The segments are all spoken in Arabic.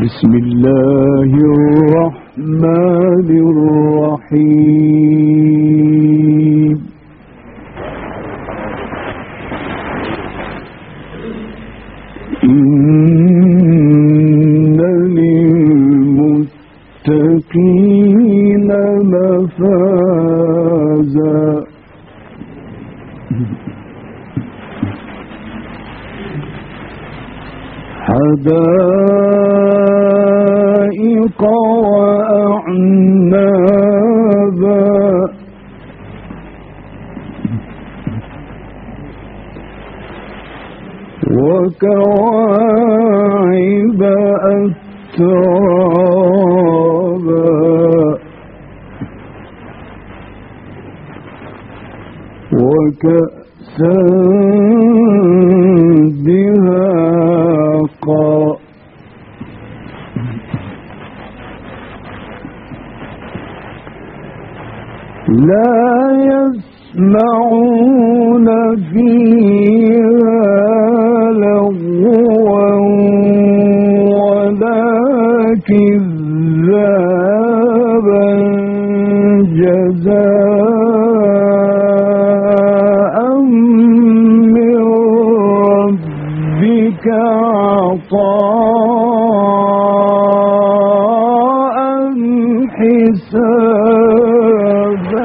بسم الله الرحمن الرحيم إن للمتقين مفازا حدائق وأعنابا وكواعب أترابا وكأسا دهاقا لا يسمعون فيها لغوا ولا كذابا جزاء من ربك عطاء حسابا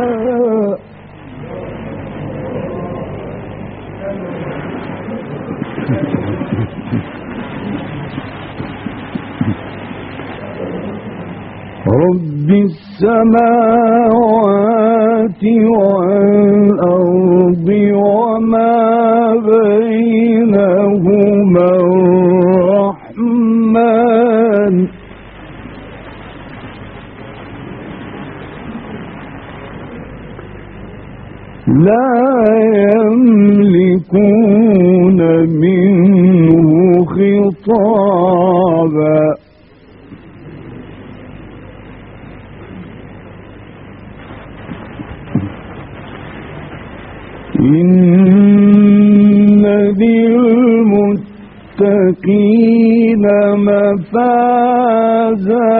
رب السماوات والأرض وما بينهما الرحمن لا يملكون منه خطابا إن للمتقين مفازا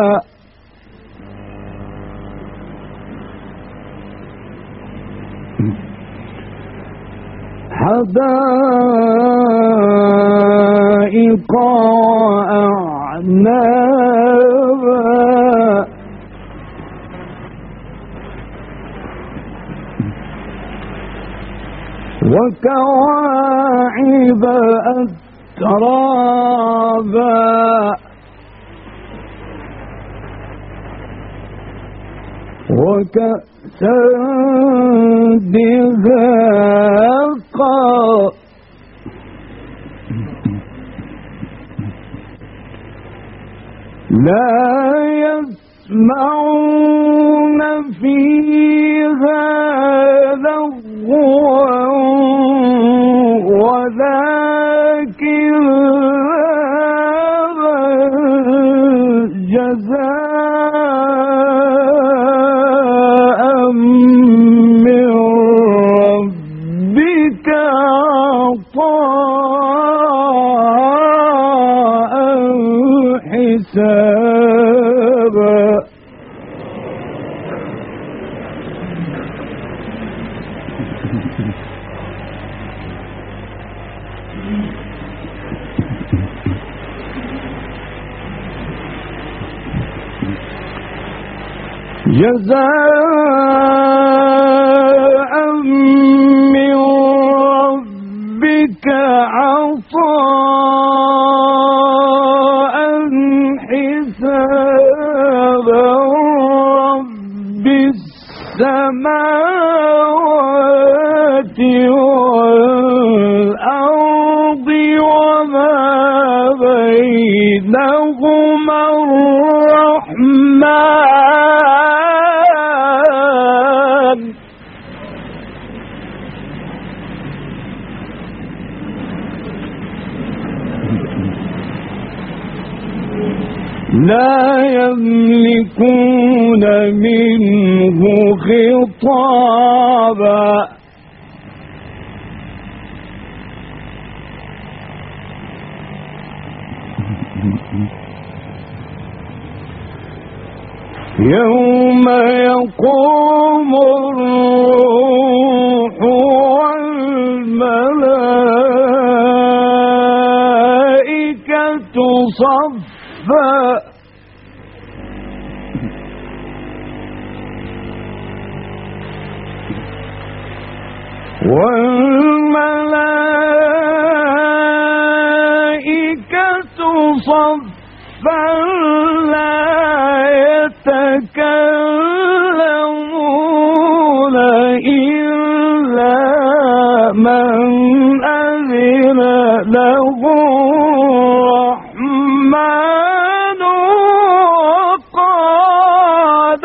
حدائق وأعنابا وكواعب أترابا وكأسا دهاقا لا يسمعون فيها لغوا ولا كذابا جزاء من ربك عطاء حسابا جزاء من ربك عطاء حسابا رب السماوات والأرض وما بينهما الرحمن لا يملكون منه خطابا يوم يقوم الروح والملائكة صفا والملائكة صفا لا يتكلمون إلا من أذن له الرحمن وقال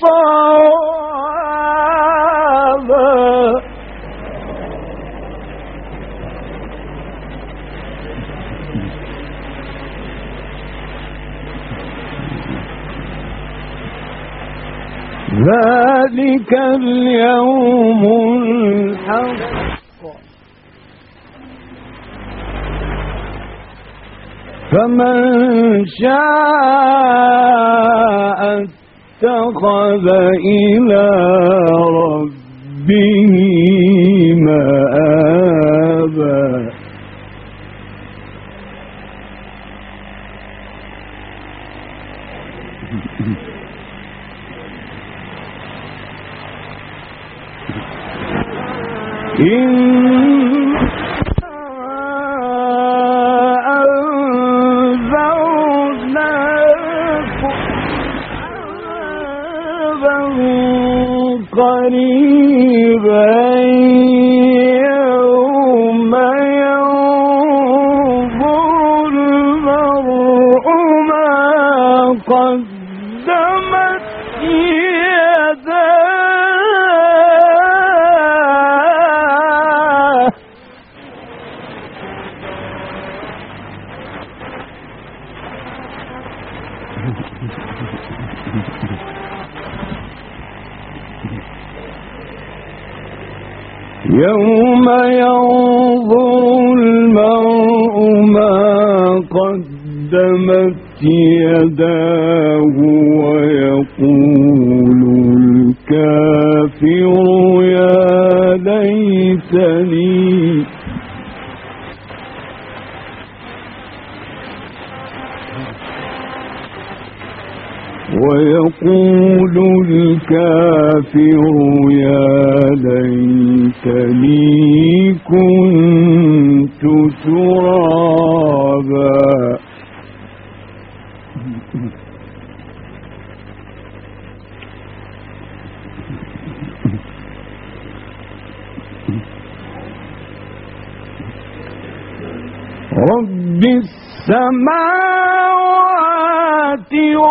صوابا. ذلك اليوم الحق فمن شاء اتخذ إلى ربه مآبا. أنذرناكم عذابا قريبا يوم ينظر المرء ما قدمت يداه يوم ينظر المرء ما قدمت يداه ويقول الكافر يا ليتني ويقول الكافر يا ليتني كنت ترابا. رب السماوات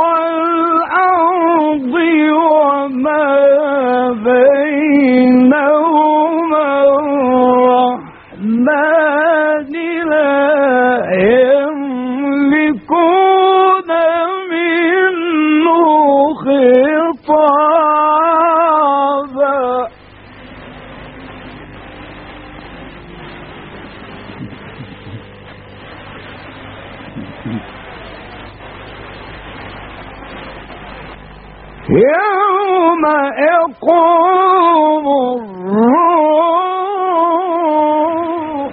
والأرض وما بينهما الرحمن لا يملكون منه خطابا. يوم يقوم الروح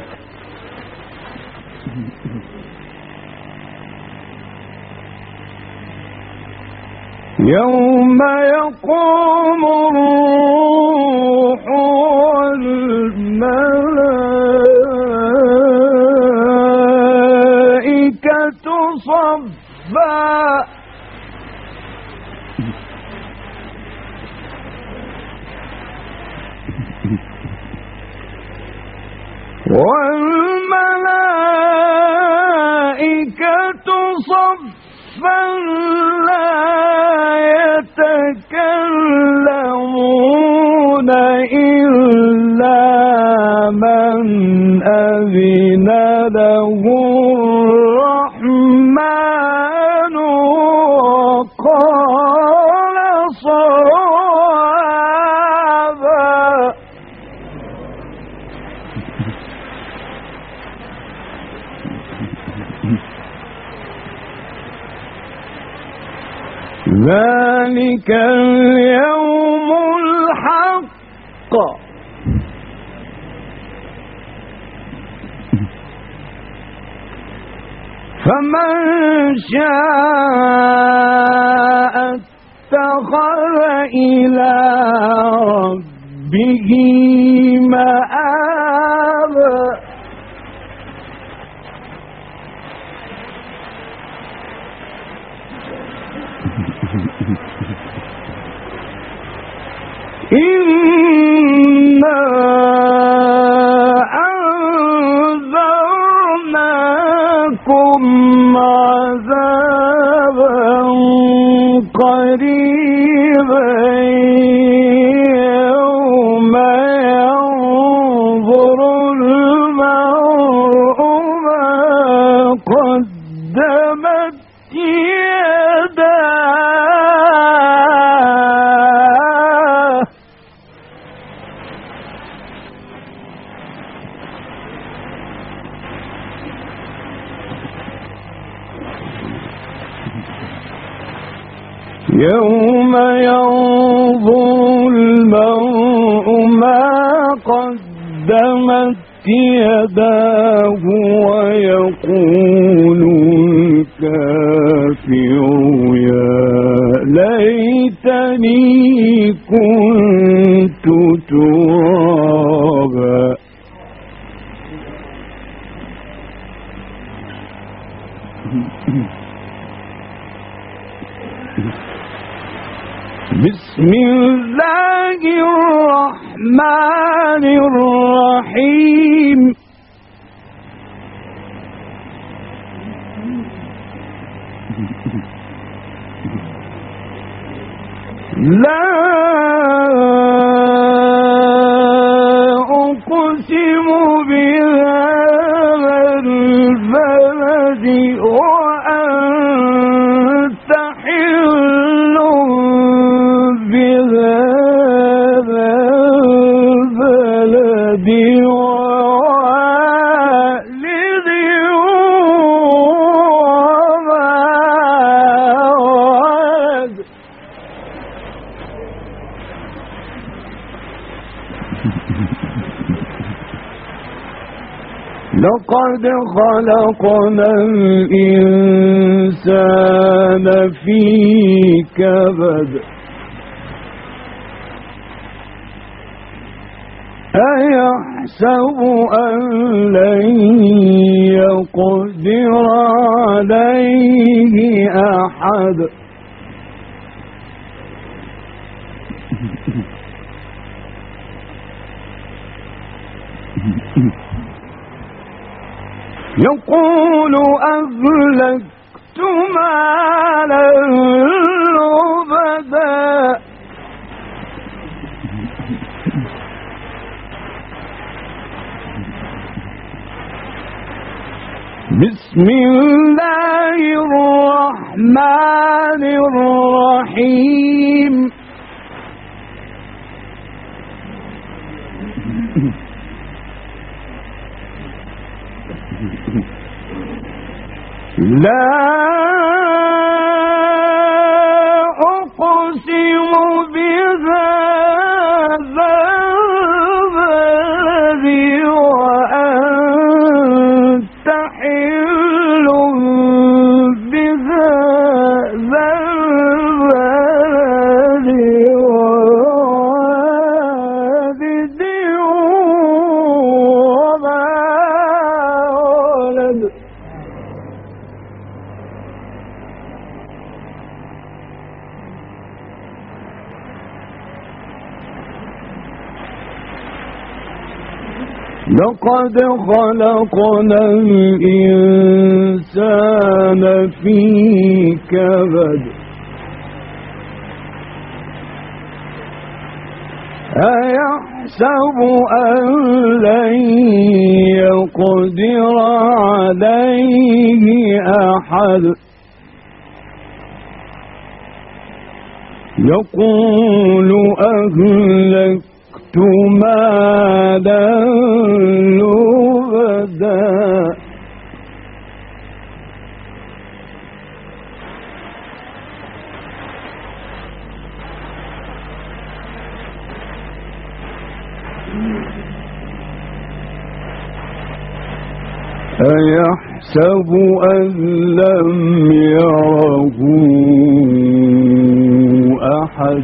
يوم يقوم الروح والملائكة صفا والملائكة صفا لا يتكلمون إلا من أذن له الرحمن وقال صوابا. ذلك اليوم الحق فمن شاء اتخذ إلى ربه مآبا إنا أنذرناكم عذابا قريبا يوم ينظر المرء ما قدمت يداه يوم ينظر المرء ما قدمت يداه ويقول الكافر يا ليتني كنت ترابا بسم الله الرحمن الرحيم لا أقسم بهذا البلد وأنت حل بهذا البلد ووالد وما ولد لقد خلقنا الإنسان في كبد أيحسب أن لن يقدر عليه أحد يقول أهلكت مالا لبدا بسم الله الرحمن الرحيم لا أقسم بهذا البلد وأنت حل بهذا البلد ووالد وما ولد لقد خلقنا الإنسان في كبد أيحسب أن لن يقدر عليه أحد يقول أهلكت مالا لبدا أيحسب أن لم يره أحد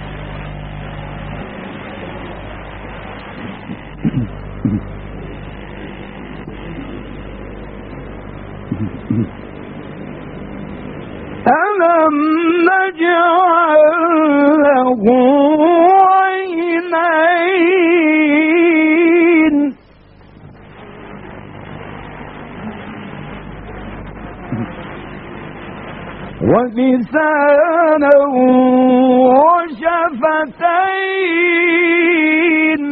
ألم نجعل له عينين ولسانا وشفتين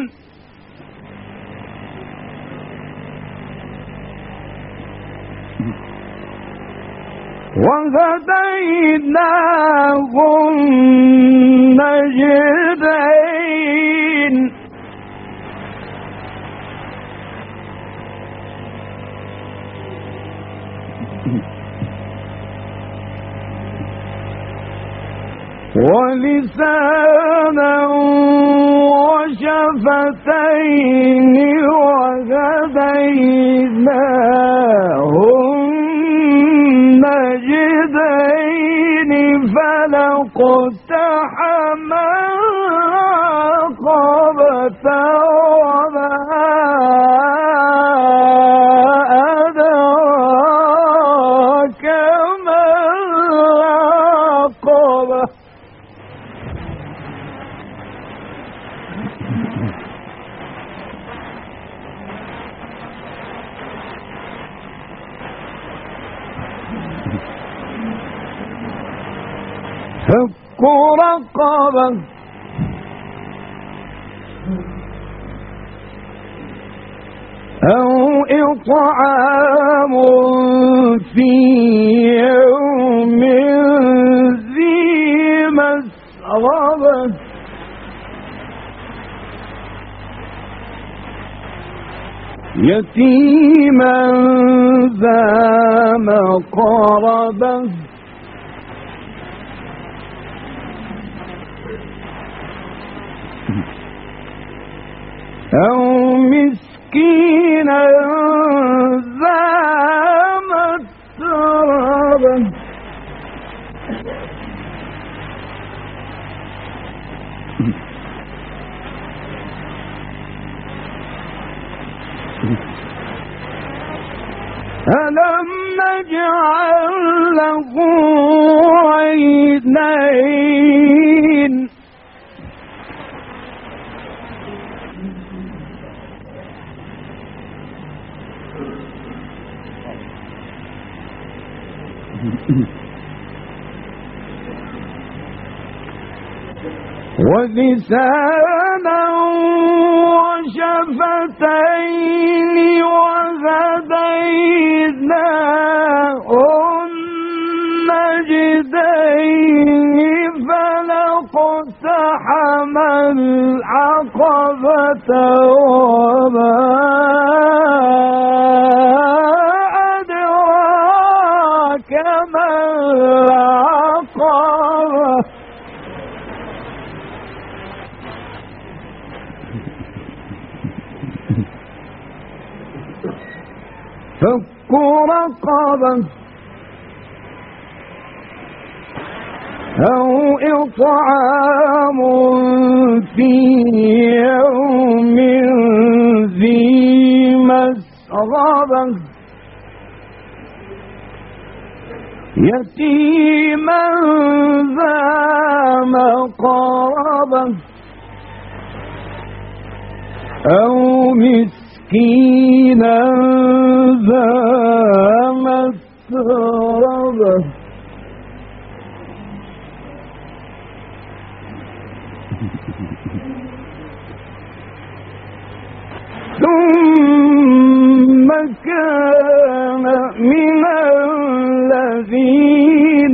وهديناه النجدين ولسانا وشفتين وهديناه النجدين فلاقتحم العقبة وما أدراك ما العقبة فك رقبة أو إطعام في يوم ذي مسغبة يتيما ذا مقربة أو مسكينا ذا متربة ألم نجعل له عينين ولسانا وشفتين وهديناه النجدين فلاقتحم العقبة وما أدراك ما العقبة فك رقبة أو إطعام في يوم ذي مسغبة يتيما ذا مقربة أو مسكينا ذا متربة ثم كان من الذين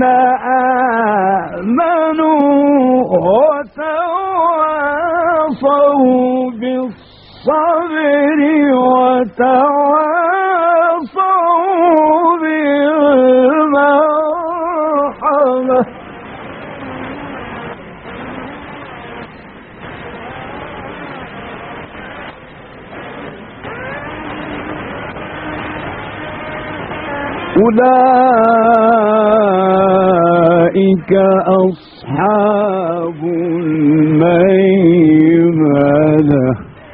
آمنوا وتواصوا بالصبر وتواصوا بالمرحمة أولئك أصحاب الميمنة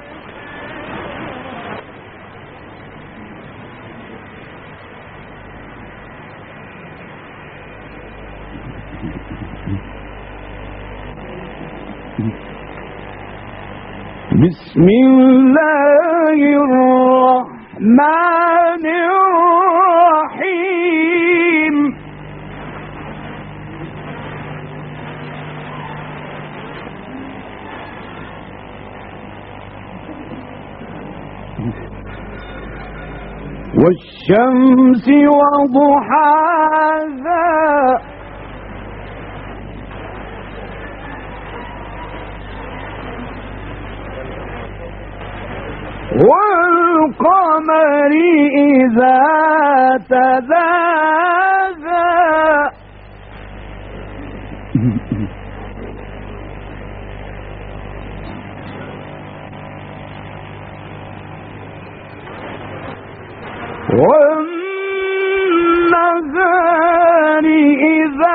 بسم الله الرحمن الرحيم والشمس وضحاها والقمر إذا تلاها والنهار إذا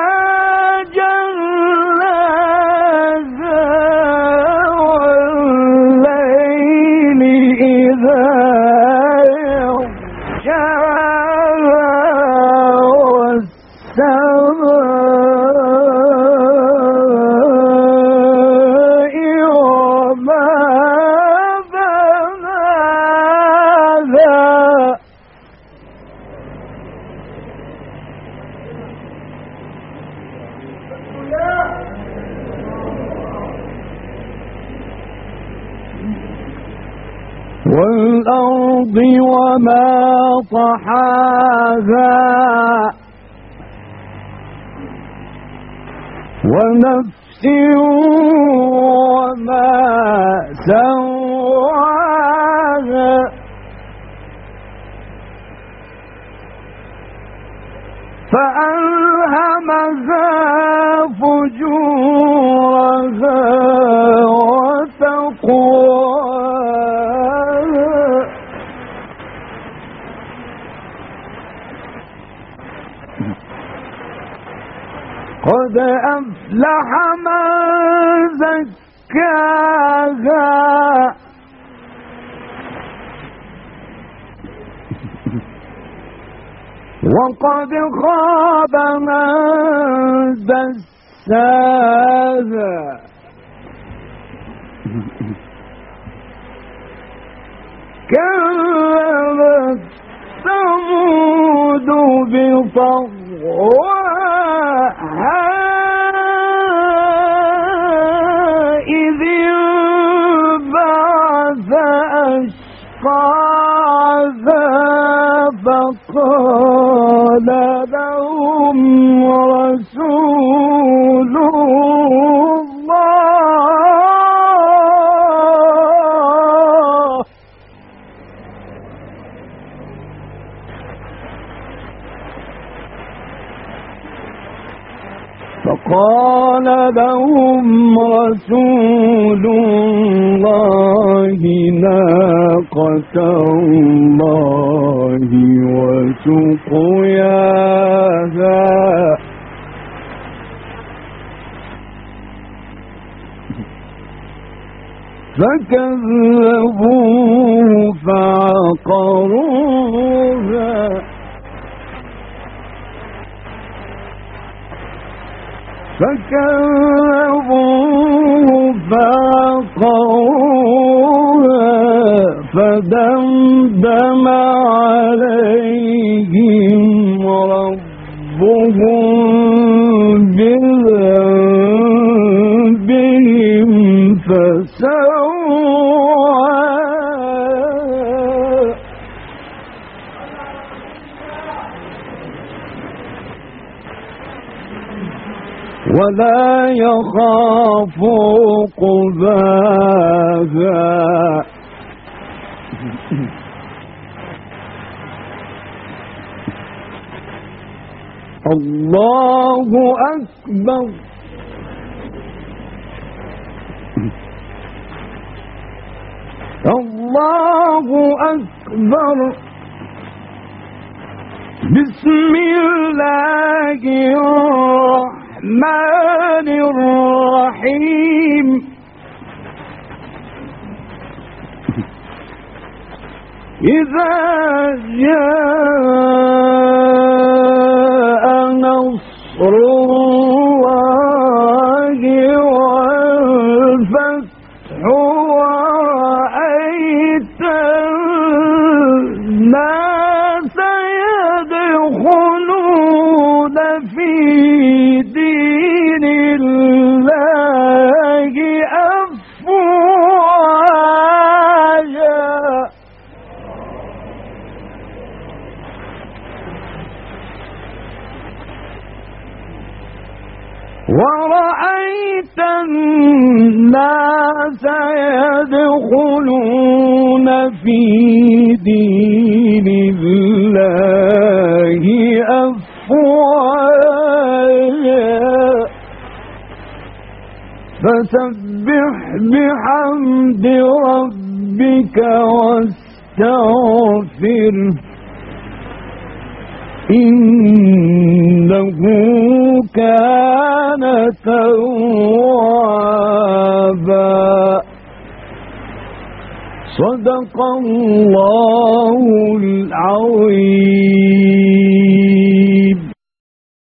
والأرض وما طحاها ونفس وما سواها فألهمها فجورها وتقواها قد أفلح من زكاها وقد خاب من دساها كذبت ثمود بطغواها إذ انبعث أشقاها فقال لهم رسول الله ناقة الله وسقياها فكذبوه فعقروها فدمدم عليهم ربهم بذنبهم فسواها ولا يخاف عقباها الله أكبر الله أكبر بسم الله الرحمن الرحيم إذا جاء نصر الله والفتح ورأيت الناس يدخلون في دين الله أفواجا ورأيت الناس يدخلون في دين الله أفواجا فسبح بحمد ربك واستغفره إنه كان توابا صدق الله العظيم.